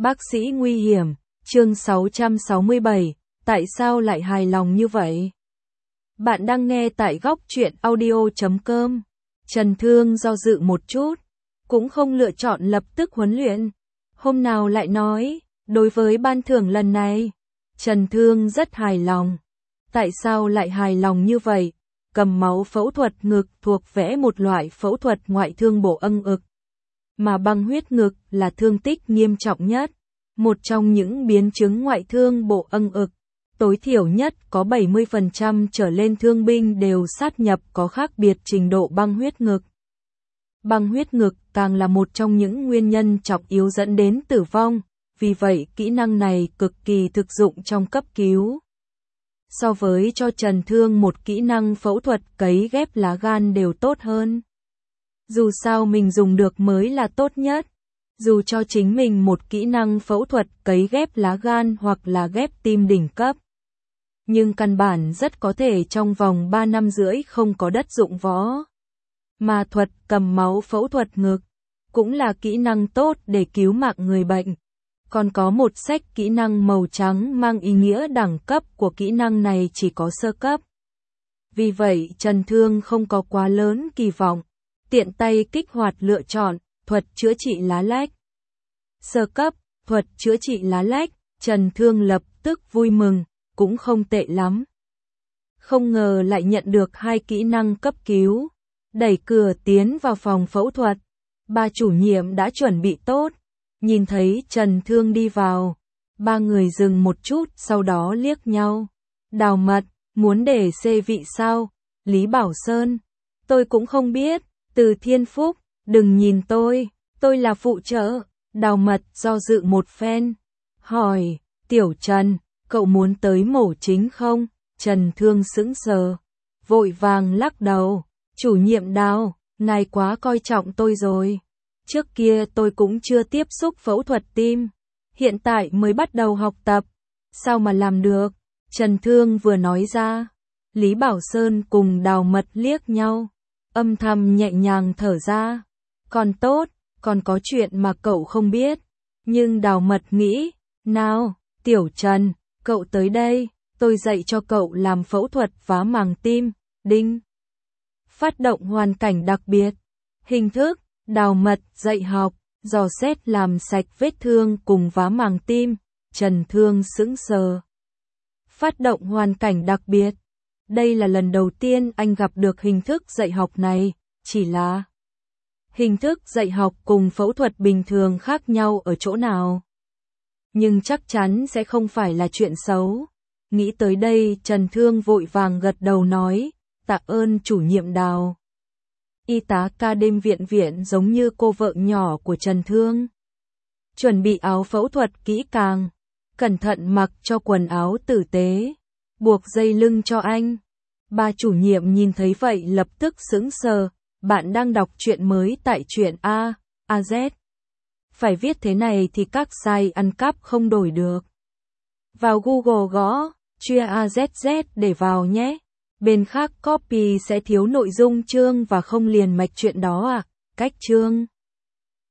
Bác sĩ nguy hiểm, chương 667, tại sao lại hài lòng như vậy? Bạn đang nghe tại góc truyện audio.com. Trần Thương do dự một chút, cũng không lựa chọn lập tức huấn luyện. Hôm nào lại nói, đối với ban thưởng lần này, Trần Thương rất hài lòng. Tại sao lại hài lòng như vậy? Cầm máu phẫu thuật ngực thuộc vẽ một loại phẫu thuật ngoại thương bổ âng ực. Mà băng huyết ngực là thương tích nghiêm trọng nhất. Một trong những biến chứng ngoại thương bổ âng ực. Tối thiểu nhất có 70% trở lên thương binh đều sát nhập có khác biệt trình độ băng huyết ngực. Băng huyết ngực càng là một trong những nguyên nhân trọng yếu dẫn đến tử vong, vì vậy kỹ năng này cực kỳ thực dụng trong cấp cứu. So với cho Trần Thương một kỹ năng phẫu thuật cấy ghép lá gan đều tốt hơn. Dù sao mình dùng được mới là tốt nhất. Dù cho chính mình một kỹ năng phẫu thuật cấy ghép lá gan hoặc là ghép tim đỉnh cấp. Nhưng căn bản rất có thể trong vòng 3 năm rưỡi không có đất dụng võ. Mà thuật cầm máu phẫu thuật ngực cũng là kỹ năng tốt để cứu mạng người bệnh. Còn có một sách kỹ năng màu trắng mang ý nghĩa đẳng cấp của kỹ năng này chỉ có sơ cấp. Vì vậy Trần Thương không có quá lớn kỳ vọng, tiện tay kích hoạt lựa chọn thuật chữa trị lá lách. Sơ cấp, thuật chữa trị lá lách, Trần Thương lập tức vui mừng, cũng không tệ lắm. Không ngờ lại nhận được 2 kỹ năng cấp cứu. Đẩy cửa tiến vào phòng phẫu thuật. Bà chủ nhiệm đã chuẩn bị tốt. Nhìn thấy Trần Thương đi vào. 3 người dừng một chút sau đó liếc nhau. Đào Mật, muốn để xê vị sao? Lý Bảo Sơn, tôi cũng không biết. Từ Thiên Phúc, đừng nhìn tôi là phụ trợ. Đào Mật do dự một phen. Hỏi, Tiểu Trần, cậu muốn tới mổ chính không? Trần Thương sững sờ. Vội vàng lắc đầu. Chủ nhiệm Đào, ngài quá coi trọng tôi rồi. Trước kia tôi cũng chưa tiếp xúc phẫu thuật tim. Hiện tại mới bắt đầu học tập. Sao mà làm được? Trần Thương vừa nói ra. Lý Bảo Sơn cùng Đào Mật liếc nhau. Âm thầm nhẹ nhàng thở ra. Còn tốt, còn có chuyện mà cậu không biết. Nhưng Đào Mật nghĩ, nào, Tiểu Trần, cậu tới đây, tôi dạy cho cậu làm phẫu thuật vá màng tim, đinh. Phát động hoàn cảnh đặc biệt. Hình thức, Đào Mật dạy học, dò xét làm sạch vết thương cùng vá màng tim, Trần Thương sững sờ. Phát động hoàn cảnh đặc biệt. Đây là lần đầu tiên anh gặp được hình thức dạy học này, chỉ là hình thức dạy học cùng phẫu thuật bình thường khác nhau ở chỗ nào. Nhưng chắc chắn sẽ không phải là chuyện xấu. Nghĩ tới đây Trần Thương vội vàng gật đầu nói, tạ ơn chủ nhiệm Đào. Y tá ca đêm viện giống như cô vợ nhỏ của Trần Thương. Chuẩn bị áo phẫu thuật kỹ càng, cẩn thận mặc cho quần áo tử tế, buộc dây lưng cho anh. Bà chủ nhiệm nhìn thấy vậy lập tức sững sờ, bạn đang đọc truyện mới tại truyện AZ. Phải viết thế này thì các site ăn cắp không đổi được. Vào Google gõ, chia AZZ để vào nhé. Bên khác copy sẽ thiếu nội dung chương và không liền mạch chuyện đó à, cách chương.